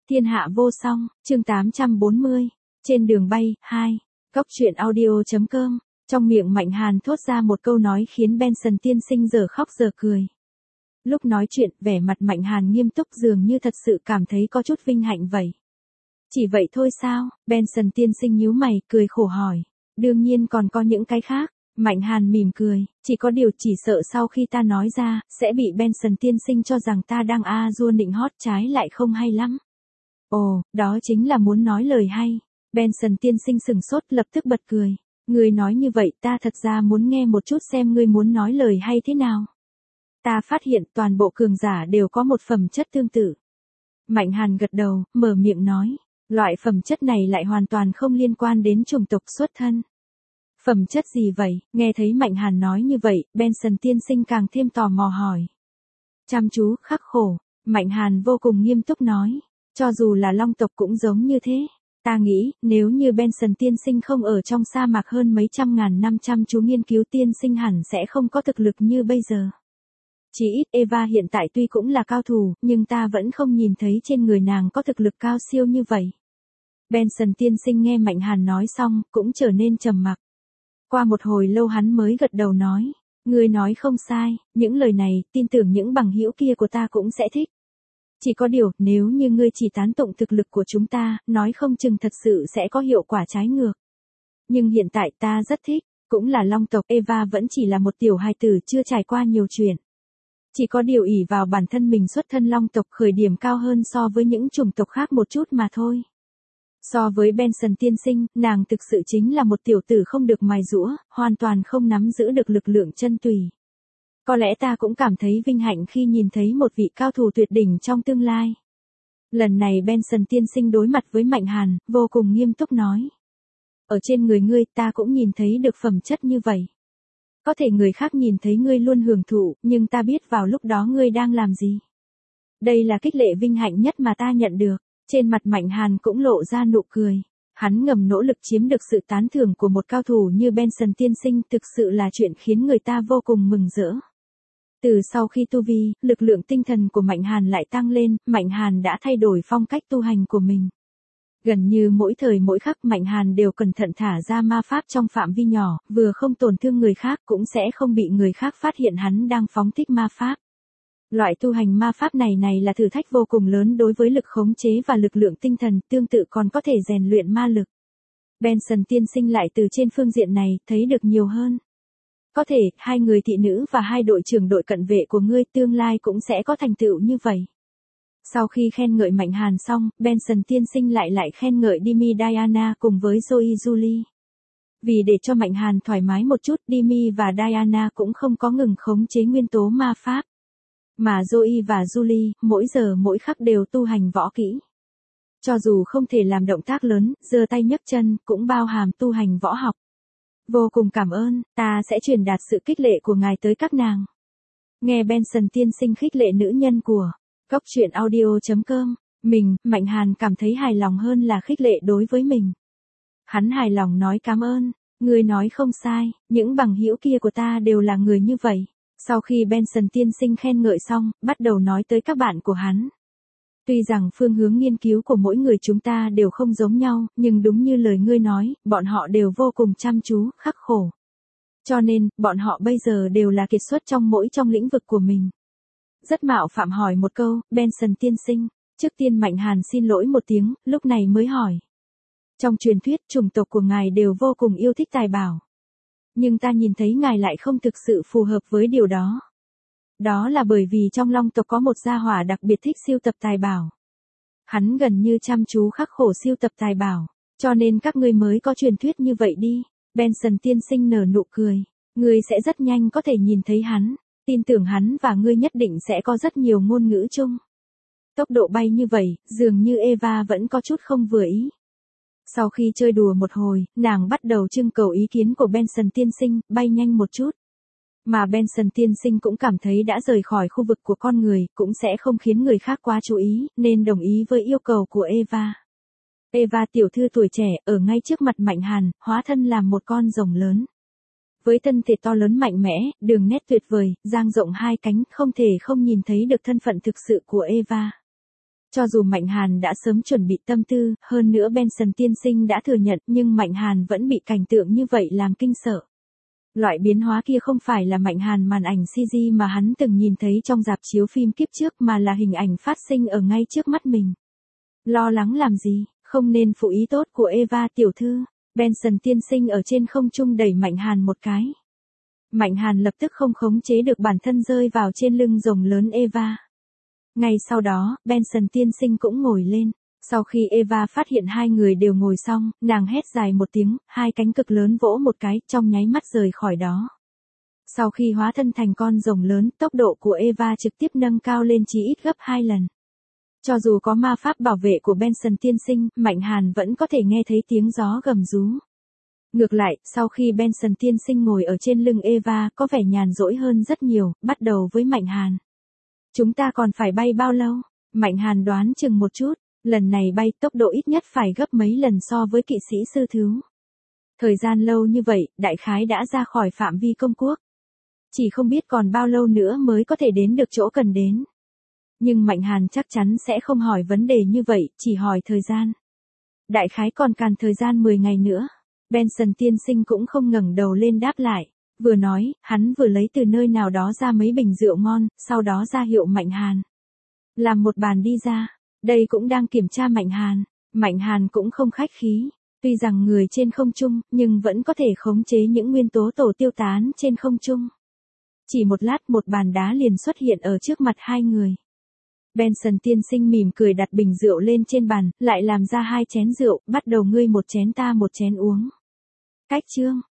Thiên hạ vô song, chương 840, trên đường bay, 2, Cóc truyện audio.com, trong miệng Mạnh Hàn thốt ra một câu nói khiến Benson tiên sinh giờ khóc giờ cười. Lúc nói chuyện, vẻ mặt Mạnh Hàn nghiêm túc dường như thật sự cảm thấy có chút vinh hạnh vậy. Chỉ vậy thôi sao? Benson tiên sinh nhíu mày, cười khổ hỏi. Đương nhiên còn có những cái khác. Mạnh Hàn mỉm cười, chỉ có điều chỉ sợ sau khi ta nói ra, sẽ bị Benson tiên sinh cho rằng ta đang dua nịnh hót trái lại không hay lắm. Ồ, đó chính là muốn nói lời hay. Benson tiên sinh sừng sốt lập tức bật cười. Ngươi nói như vậy ta thật ra muốn nghe một chút xem ngươi muốn nói lời hay thế nào. Ta phát hiện toàn bộ cường giả đều có một phẩm chất tương tự. Mạnh Hàn gật đầu, mở miệng nói. Loại phẩm chất này lại hoàn toàn không liên quan đến chủng tộc xuất thân. Phẩm chất gì vậy? Nghe thấy Mạnh Hàn nói như vậy, Benson tiên sinh càng thêm tò mò hỏi. Chăm chú, khắc khổ. Mạnh Hàn vô cùng nghiêm túc nói. Cho dù là long tộc cũng giống như thế. Ta nghĩ, nếu như Benson tiên sinh không ở trong sa mạc hơn mấy trăm ngàn năm chăm chú nghiên cứu tiên sinh hẳn sẽ không có thực lực như bây giờ. Chỉ ít Eva hiện tại tuy cũng là cao thủ, nhưng ta vẫn không nhìn thấy trên người nàng có thực lực cao siêu như vậy. Benson tiên sinh nghe Mạnh Hàn nói xong, cũng trở nên trầm mặc. Qua một hồi lâu hắn mới gật đầu nói. Ngươi nói không sai, những lời này, tin tưởng những bằng hữu kia của ta cũng sẽ thích. Chỉ có điều, nếu như ngươi chỉ tán tụng thực lực của chúng ta, nói không chừng thật sự sẽ có hiệu quả trái ngược. Nhưng hiện tại ta rất thích, cũng là long tộc Eva vẫn chỉ là một tiểu hài tử chưa trải qua nhiều chuyện. Chỉ có điều ỷ vào bản thân mình xuất thân long tộc khởi điểm cao hơn so với những chủng tộc khác một chút mà thôi. So với Benson tiên sinh, nàng thực sự chính là một tiểu tử không được mài giũa, hoàn toàn không nắm giữ được lực lượng chân tùy. Có lẽ ta cũng cảm thấy vinh hạnh khi nhìn thấy một vị cao thủ tuyệt đỉnh trong tương lai. Lần này Benson tiên sinh đối mặt với Mạnh Hàn, vô cùng nghiêm túc nói. Ở trên người ngươi ta cũng nhìn thấy được phẩm chất như vậy. Có thể người khác nhìn thấy ngươi luôn hưởng thụ, nhưng ta biết vào lúc đó ngươi đang làm gì. Đây là khích lệ vinh hạnh nhất mà ta nhận được. Trên mặt Mạnh Hàn cũng lộ ra nụ cười. Hắn ngầm nỗ lực chiếm được sự tán thưởng của một cao thủ như Benson tiên sinh thực sự là chuyện khiến người ta vô cùng mừng rỡ. Từ sau khi tu vi, lực lượng tinh thần của Mạnh Hàn lại tăng lên, Mạnh Hàn đã thay đổi phong cách tu hành của mình. Gần như mỗi thời mỗi khắc Mạnh Hàn đều cẩn thận thả ra ma pháp trong phạm vi nhỏ, vừa không tổn thương người khác cũng sẽ không bị người khác phát hiện hắn đang phóng thích ma pháp. Loại tu hành ma pháp này là thử thách vô cùng lớn đối với lực khống chế và lực lượng tinh thần, tương tự còn có thể rèn luyện ma lực. Benson tiên sinh lại từ trên phương diện này thấy được nhiều hơn. Có thể, 2 người thị nữ và 2 đội trưởng đội cận vệ của ngươi tương lai cũng sẽ có thành tựu như vậy. Sau khi khen ngợi Mạnh Hàn xong, Benson tiên sinh lại khen ngợi Demi Diana cùng với Zoe Julie. Vì để cho Mạnh Hàn thoải mái một chút, Demi và Diana cũng không có ngừng khống chế nguyên tố ma pháp. Mà Zoe và Julie, mỗi giờ mỗi khắc đều tu hành võ kỹ. Cho dù không thể làm động tác lớn, giơ tay nhấc chân, cũng bao hàm tu hành võ học. Vô cùng cảm ơn, ta sẽ truyền đạt sự khích lệ của ngài tới các nàng. Nghe Benson tiên sinh khích lệ nữ nhân của Cóc truyện audio.com, Mạnh Hàn cảm thấy hài lòng hơn là khích lệ đối với mình. Hắn hài lòng nói cảm ơn, ngươi nói không sai, những bằng hữu kia của ta đều là người như vậy. Sau khi Benson tiên sinh khen ngợi xong, bắt đầu nói tới các bạn của hắn. Tuy rằng phương hướng nghiên cứu của mỗi người chúng ta đều không giống nhau, nhưng đúng như lời ngươi nói, bọn họ đều vô cùng chăm chú, khắc khổ. Cho nên, bọn họ bây giờ đều là kiệt xuất trong lĩnh vực của mình. Rất mạo phạm hỏi một câu, Benson tiên sinh, trước tiên Mạnh Hàn xin lỗi một tiếng, lúc này mới hỏi. Trong truyền thuyết, chủng tộc của ngài đều vô cùng yêu thích tài bảo. Nhưng ta nhìn thấy ngài lại không thực sự phù hợp với điều đó. Đó là bởi vì trong long tộc có một gia hỏa đặc biệt thích sưu tập tài bảo. Hắn gần như chăm chú khắc khổ sưu tập tài bảo, cho nên các ngươi mới có truyền thuyết như vậy đi. Benson tiên sinh nở nụ cười. Ngươi sẽ rất nhanh có thể nhìn thấy hắn. Tin tưởng hắn và ngươi nhất định sẽ có rất nhiều ngôn ngữ chung. Tốc độ bay như vậy, dường như Eva vẫn có chút không vừa ý. Sau khi chơi đùa một hồi, nàng bắt đầu trưng cầu ý kiến của Benson tiên sinh, bay nhanh một chút. Mà Benson tiên sinh cũng cảm thấy đã rời khỏi khu vực của con người, cũng sẽ không khiến người khác quá chú ý, nên đồng ý với yêu cầu của Eva. Eva tiểu thư tuổi trẻ, ở ngay trước mặt Mạnh Hàn, hóa thân làm một con rồng lớn. Với thân thể to lớn mạnh mẽ, đường nét tuyệt vời, dang rộng 2 cánh, không thể không nhìn thấy được thân phận thực sự của Eva. Cho dù Mạnh Hàn đã sớm chuẩn bị tâm tư, hơn nữa Benson tiên sinh đã thừa nhận, nhưng Mạnh Hàn vẫn bị cảnh tượng như vậy làm kinh sợ. Loại biến hóa kia không phải là Mạnh Hàn màn ảnh CG mà hắn từng nhìn thấy trong rạp chiếu phim kiếp trước mà là hình ảnh phát sinh ở ngay trước mắt mình. Lo lắng làm gì, không nên phụ ý tốt của Eva tiểu thư. Benson tiên sinh ở trên không trung đẩy Mạnh Hàn một cái. Mạnh Hàn lập tức không khống chế được bản thân rơi vào trên lưng rồng lớn Eva. Ngay sau đó, Benson tiên sinh cũng ngồi lên. Sau khi Eva phát hiện hai người đều ngồi xong, nàng hét dài một tiếng, hai cánh cực lớn vỗ một cái, trong nháy mắt rời khỏi đó. Sau khi hóa thân thành con rồng lớn, tốc độ của Eva trực tiếp nâng cao lên chí ít gấp 2 lần. Cho dù có ma pháp bảo vệ của Benson tiên sinh, Mạnh Hàn vẫn có thể nghe thấy tiếng gió gầm rú. Ngược lại, sau khi Benson tiên sinh ngồi ở trên lưng Eva có vẻ nhàn rỗi hơn rất nhiều, bắt đầu với Mạnh Hàn. Chúng ta còn phải bay bao lâu? Mạnh Hàn đoán chừng một chút, lần này bay tốc độ ít nhất phải gấp mấy lần so với kỵ sĩ sư thứ. Thời gian lâu như vậy, đại khái đã ra khỏi phạm vi công quốc. Chỉ không biết còn bao lâu nữa mới có thể đến được chỗ cần đến. Nhưng Mạnh Hàn chắc chắn sẽ không hỏi vấn đề như vậy, chỉ hỏi thời gian. Đại khái còn càn thời gian 10 ngày nữa. Benson tiên sinh cũng không ngẩng đầu lên đáp lại. Vừa nói, hắn vừa lấy từ nơi nào đó ra mấy bình rượu ngon, sau đó ra hiệu Mạnh Hàn. Làm một bàn đi ra. Đây cũng đang kiểm tra Mạnh Hàn. Mạnh Hàn cũng không khách khí. Tuy rằng người trên không trung, nhưng vẫn có thể khống chế những nguyên tố tổ tiêu tán trên không trung. Chỉ một lát một bàn đá liền xuất hiện ở trước mặt hai người. Benson tiên sinh mỉm cười đặt bình rượu lên trên bàn, lại làm ra 2 chén rượu, bắt đầu ngươi một chén ta một chén uống. Cách chương